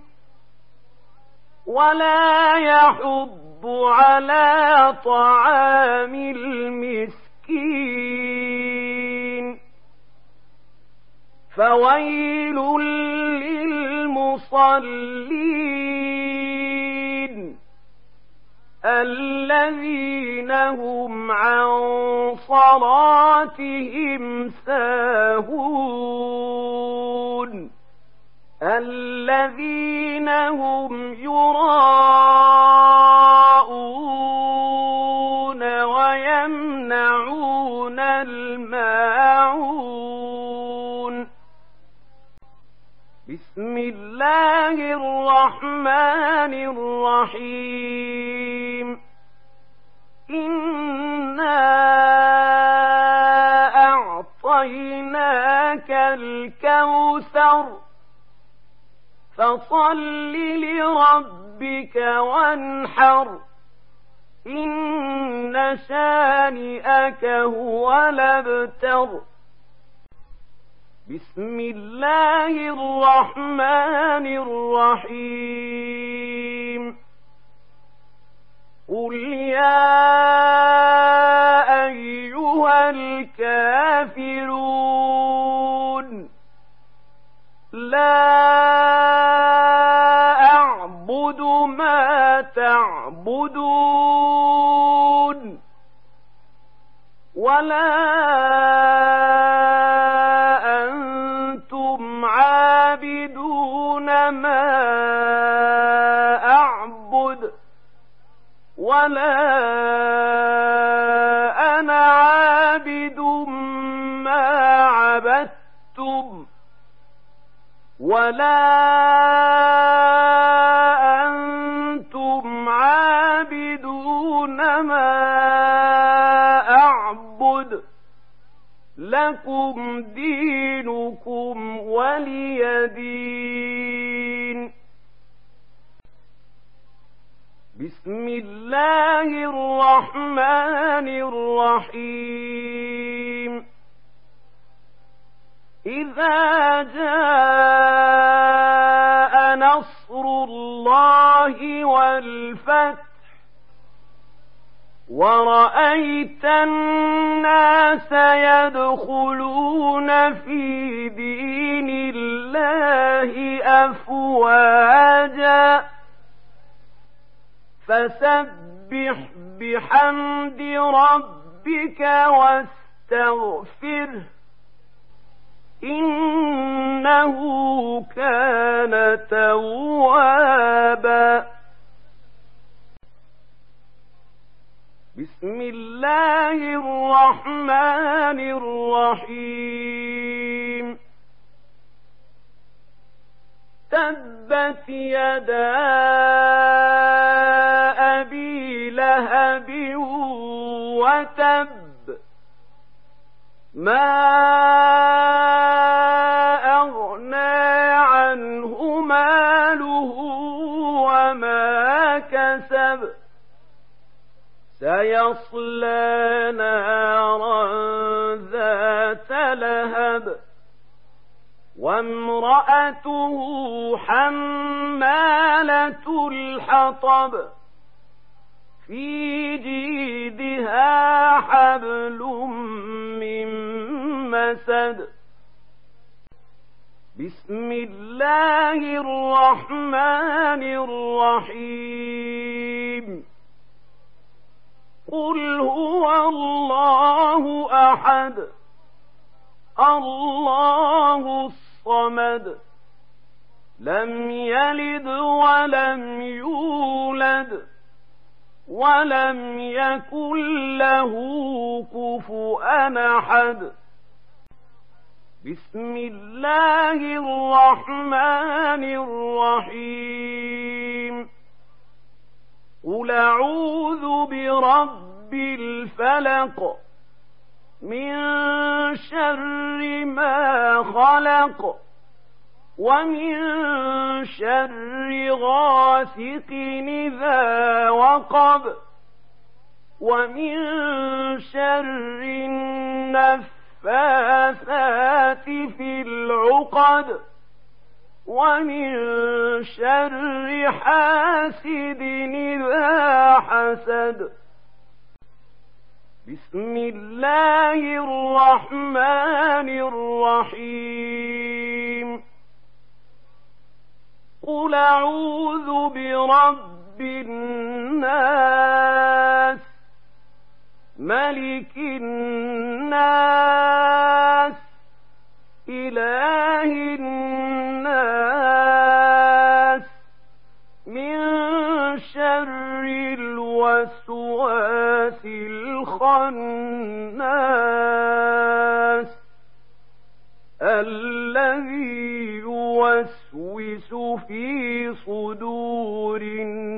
ولا يحض على طعام المسكين فويل للمصلين الذين هم عن صلاتهم ساهون الذين هم يراءون ويمنعون الماعون بسم الله الرحمن الرحيم إنا أعطيناك الكوثر فصل لربك وانحر إن شانئك هو الأبتر بسم الله الرحمن الرحيم قل يا أيها الكافرون لا أعبد ما تعبدون ولا أنتم عابدون ما أعبد ولا أنا عابد ما عبدتم ولا أنتم عابدون ما أعبد لكم دينكم ولي دين. بسم الله الرحمن الرحيم. إذا جاء نصر الله والفتح ورأيت الناس يدخلون في دين الله أفواجا فسبح بحمد ربك واستغفره إنه كان توابا. بسم الله الرحمن الرحيم. تبت يدا أبي لهب وتب ما أغنى عنه ماله وما كسب سيصلى نارا ذات لهب وامرأته حمالة الحطب في جيدها حبل من مسد. بسم الله الرحمن الرحيم. قل هو الله أحد الله الصمد لم يلد ولم يولد ولم يكن له كفؤا أحد. بسم الله الرحمن الرحيم. قل أعوذ برب الفلق من شر ما خلق ومن شر غاسق إذا وقب ومن شر النفاثات في العقد ومن شر حاسد إذا حسد. بسم الله الرحمن الرحيم. قل أعوذ برب الناس ملك الناس إله الناس من شر الوسواس الخناس الذي يوسوس في صدور الناس